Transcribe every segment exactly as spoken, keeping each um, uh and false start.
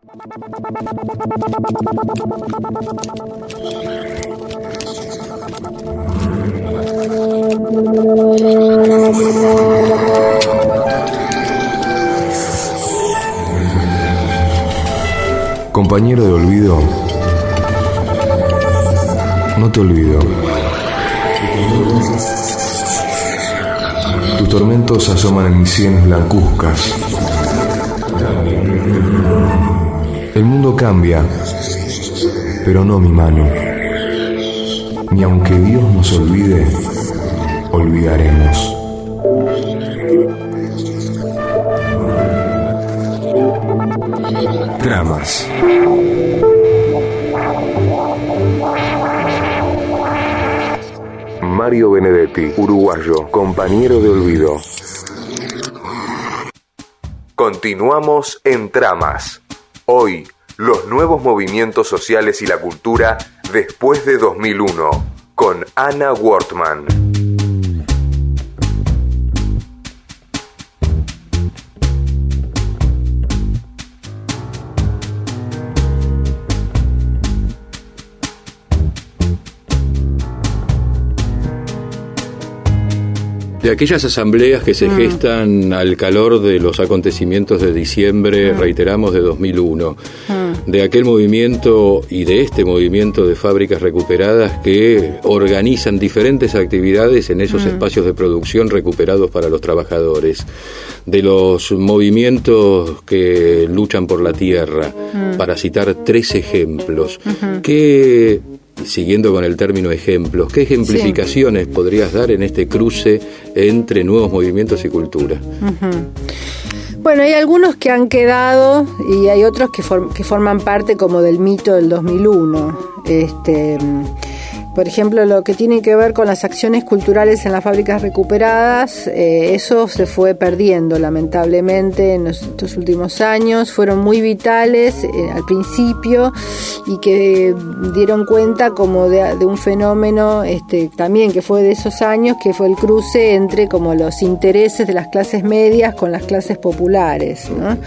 Compañero de olvido, no te olvido. Tus tormentos asoman en mis sienes blancuzcas. El mundo cambia, pero no mi mano. Ni aunque Dios nos olvide, olvidaremos. Tramas. Mario Benedetti, uruguayo, compañero de olvido. Continuamos en Tramas. Hoy, los nuevos movimientos sociales y la cultura después de dos mil uno, con Ana Wortman. De aquellas asambleas que se mm. gestan al calor de los acontecimientos de diciembre, mm. reiteramos, de dos mil uno, mm. de aquel movimiento y de este movimiento de fábricas recuperadas que organizan diferentes actividades en esos mm. espacios de producción recuperados para los trabajadores, de los movimientos que luchan por la tierra, mm. para citar tres ejemplos, mm-hmm. que... Siguiendo con el término ejemplos, ¿qué ejemplificaciones sí. podrías dar en este cruce entre nuevos movimientos y cultura? Uh-huh. Bueno, hay algunos que han quedado y hay otros que, form- que forman parte como del mito del dos mil uno. Este, por ejemplo, lo que tiene que ver con las acciones culturales en las fábricas recuperadas, eh, eso se fue perdiendo lamentablemente en los, estos últimos años. Fueron muy vitales eh, al principio y que dieron cuenta como de, de un fenómeno este, también que fue de esos años, que fue el cruce entre como los intereses de las clases medias con las clases populares, ¿no?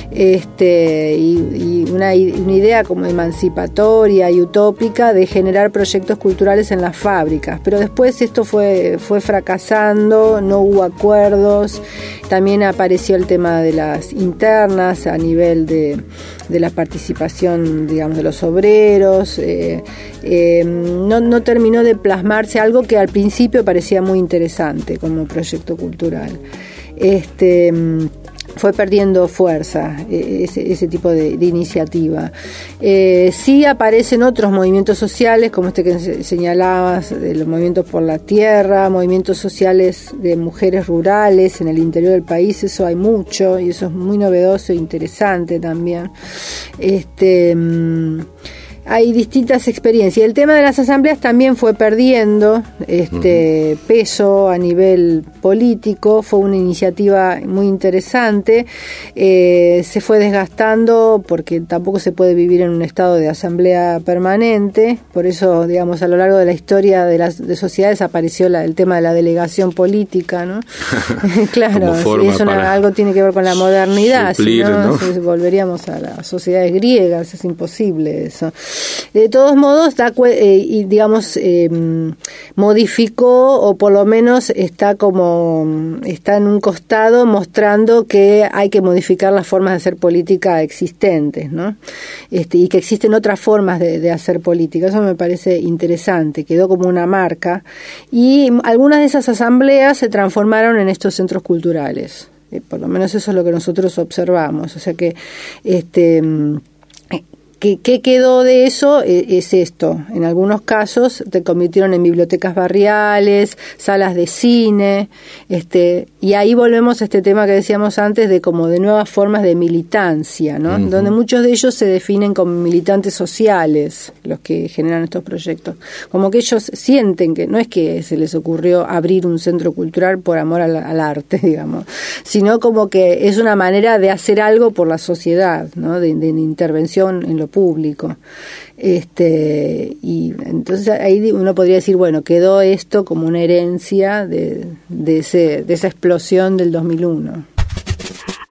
Este, y, y una, una idea como emancipatoria y utópica de generar proyectos culturales en las fábricas, pero después esto fue, fue fracasando, no hubo acuerdos, también apareció el tema de las internas a nivel de, de la participación, digamos, de los obreros, eh, eh, no, no terminó de plasmarse algo que al principio parecía muy interesante como proyecto cultural. Este... fue perdiendo fuerza ese, ese tipo de, de iniciativa. Eh, sí aparecen otros movimientos sociales, como este que señalabas, de los movimientos por la tierra, movimientos sociales de mujeres rurales en el interior del país, eso hay mucho, y eso es muy novedoso e interesante también. Este... Hay distintas experiencias. El tema de las asambleas también fue perdiendo este uh-huh. peso a nivel político. Fue una iniciativa muy interesante. Eh, se fue desgastando porque tampoco se puede vivir en un estado de asamblea permanente. Por eso, digamos, a lo largo de la historia de las de sociedades apareció la, el tema de la delegación política, ¿no? Claro, eso no, algo tiene que ver con la modernidad. Suplir, si no, ¿no? volveríamos a las sociedades griegas. Es imposible eso. De todos modos, da, eh, digamos, eh, modificó o por lo menos está como está en un costado mostrando que hay que modificar las formas de hacer política existentes, ¿no? Este, y que existen otras formas de, de hacer política. Eso me parece interesante. Quedó como una marca y algunas de esas asambleas se transformaron en estos centros culturales. Eh, por lo menos eso es lo que nosotros observamos. O sea que este ¿Qué, ¿Qué quedó de eso? Es esto. En algunos casos se convirtieron en bibliotecas barriales, salas de cine, este, y ahí volvemos a este tema que decíamos antes de como de nuevas formas de militancia, ¿no? Uh-huh. Donde muchos de ellos se definen como militantes sociales, los que generan estos proyectos. Como que ellos sienten que no es que se les ocurrió abrir un centro cultural por amor al, al arte, digamos, sino como que es una manera de hacer algo por la sociedad, ¿no? De, de intervención en lo público. Este, y entonces ahí uno podría decir, bueno, quedó esto como una herencia de, de, ese, de esa explosión del dos mil uno.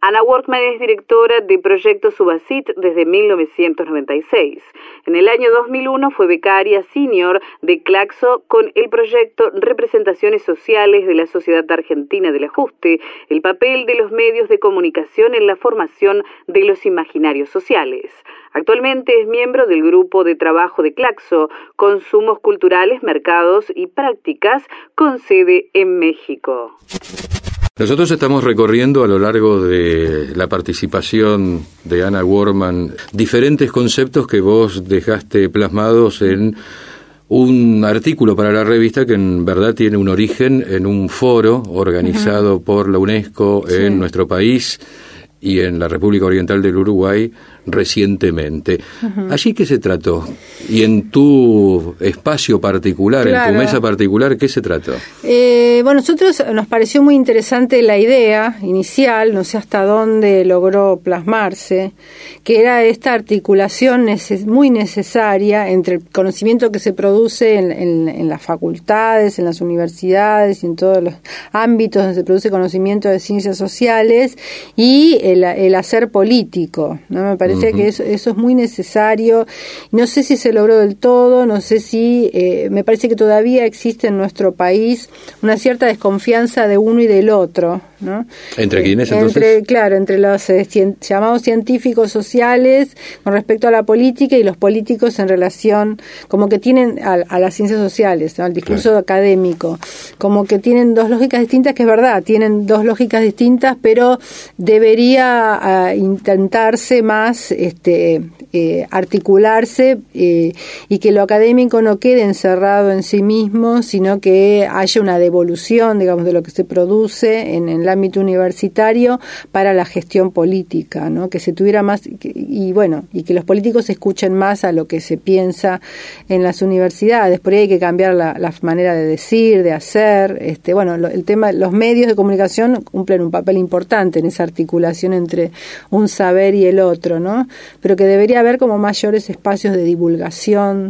Ana Wortmann es directora de Proyecto Subacit desde mil novecientos noventa y seis. En el año dos mil uno fue becaria senior de Claxo con el proyecto Representaciones Sociales de la Sociedad Argentina del Ajuste, el papel de los medios de comunicación en la formación de los imaginarios sociales. Actualmente es miembro del grupo de trabajo de Claxo, Consumos Culturales, Mercados y Prácticas, con sede en México. Nosotros estamos recorriendo a lo largo de la participación de Ana Wortmann diferentes conceptos que vos dejaste plasmados en un artículo para la revista que en verdad tiene un origen en un foro organizado uh-huh. por la UNESCO sí. en nuestro país y en la República Oriental del Uruguay recientemente. Uh-huh. ¿Allí qué se trató? Y en tu espacio particular, claro. en tu mesa particular, ¿qué se trató? Eh, bueno, nosotros nos pareció muy interesante la idea inicial, no sé hasta dónde logró plasmarse, que era esta articulación neces- muy necesaria entre el conocimiento que se produce en, en, en las facultades, en las universidades y en todos los ámbitos donde se produce conocimiento de ciencias sociales y el, el hacer político, ¿no? Me parece uh-huh. que eso, eso es muy necesario. No sé si se logró del todo, no sé si, eh, me parece que todavía existe en nuestro país una cierta desconfianza de uno y del otro, ¿no? ¿Entre quiénes entonces? Entre, claro, entre los eh, cien, llamados científicos sociales con respecto a la política y los políticos en relación, como que tienen a, a las ciencias sociales, ¿no? Al discurso claro. académico, como que tienen dos lógicas distintas, que es verdad, tienen dos lógicas distintas, pero debería uh, intentarse más este, eh, articularse eh, y que lo académico no quede encerrado en sí mismo, sino que haya una devolución, digamos, de lo que se produce en, en el ámbito universitario para la gestión política, ¿no? Que se tuviera más, que, y bueno, y que los políticos escuchen más a lo que se piensa en las universidades. Por ahí hay que cambiar la, la manera de decir, de hacer, este, bueno, lo, el tema, los medios de comunicación cumplen un papel importante en esa articulación entre un saber y el otro, ¿no? Pero que debería haber como mayores espacios de divulgación,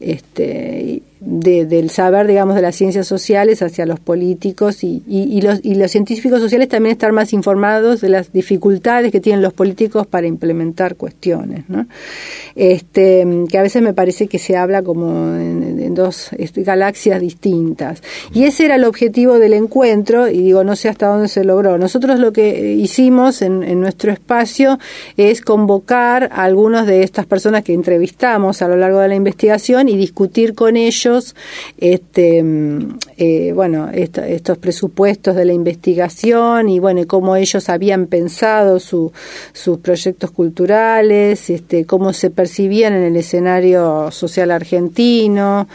este, de, del saber, digamos, de las ciencias sociales hacia los políticos y, y, y, los, y los científicos sociales también estar más informados de las dificultades que tienen los políticos para implementar cuestiones, ¿no? Este, que a veces me parece que se habla como en, en dos este, galaxias distintas. Y ese era el objetivo del encuentro, y digo, no sé hasta dónde se logró. Nosotros lo que hicimos en, en nuestro espacio es convocar a algunos de estas personas que entrevistamos a lo largo de la investigación y discutir con ellos este eh, bueno est- estos presupuestos de la investigación y bueno cómo ellos habían pensado su, sus proyectos culturales, este cómo se percibían en el escenario social argentino.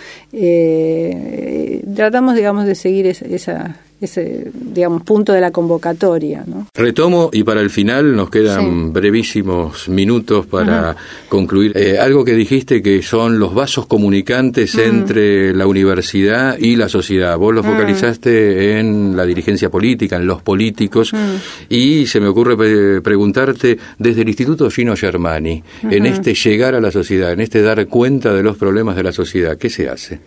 Eh, tratamos, digamos, de seguir esa, esa ese, digamos, punto de la convocatoria, ¿no? Retomo, y para el final nos quedan sí. brevísimos minutos para uh-huh. concluir. Eh, algo que dijiste que son los vasos comunicantes uh-huh. entre la universidad y la sociedad. Vos los uh-huh. focalizaste en la dirigencia política, en los políticos, uh-huh. y se me ocurre pre- preguntarte, desde el Instituto Gino Germani, uh-huh. en este llegar a la sociedad, en este dar cuenta de los problemas de la sociedad, ¿qué se hace?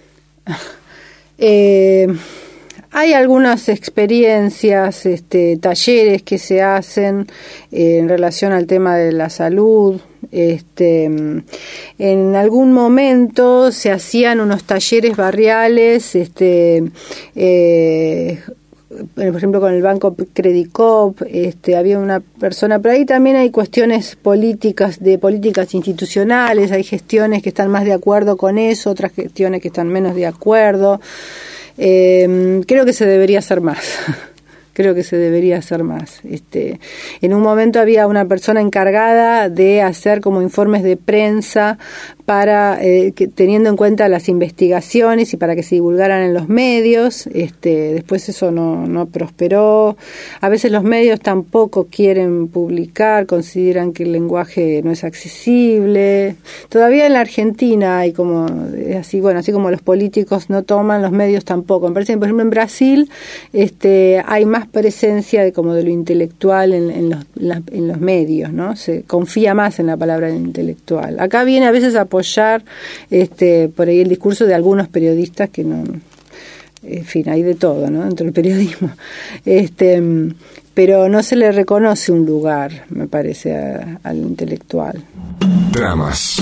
Eh... Hay algunas experiencias, este, talleres que se hacen eh, en relación al tema de la salud. Este, en algún momento se hacían unos talleres barriales, este, eh, por ejemplo con el Banco Credicop, este, había una persona, pero ahí también hay cuestiones políticas, de políticas institucionales, hay gestiones que están más de acuerdo con eso, otras gestiones que están menos de acuerdo. Eh, creo que se debería hacer más. Creo que se debería hacer más. Este, en un momento había una persona encargada de hacer como informes de prensa para eh, que, teniendo en cuenta las investigaciones y para que se divulgaran en los medios. Este, después eso no, no prosperó. A veces los medios tampoco quieren publicar, consideran que el lenguaje no es accesible. Todavía en la Argentina hay como así, bueno, así como los políticos no toman, los medios tampoco. Me parece que, por ejemplo, en Brasil este, hay más presencia de como de lo intelectual en, en, los, la, en los medios, ¿no? Se confía más en la palabra intelectual. Acá viene a veces a apoyar este, por ahí el discurso de algunos periodistas que no, en fin, hay de todo, ¿no?, dentro del periodismo. Este, pero no se le reconoce un lugar, me parece, a, al intelectual. Tramas.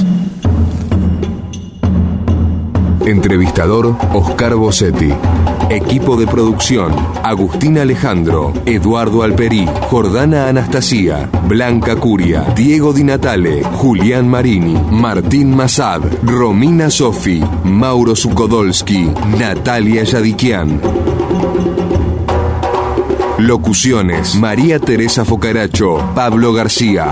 Entrevistador Oscar Bossetti. Equipo de producción: Agustín Alejandro, Eduardo Alperí, Jordana Anastasia, Blanca Curia, Diego Di Natale, Julián Marini, Martín Massad, Romina Sofi, Mauro Sukodolski, Natalia Yadikian. Locuciones: María Teresa Focaracho, Pablo García.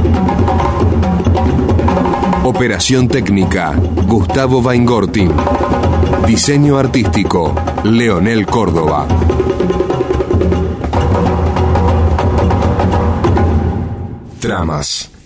Operación técnica: Gustavo Weingortin. Diseño artístico: Leonel Córdoba. Tramas.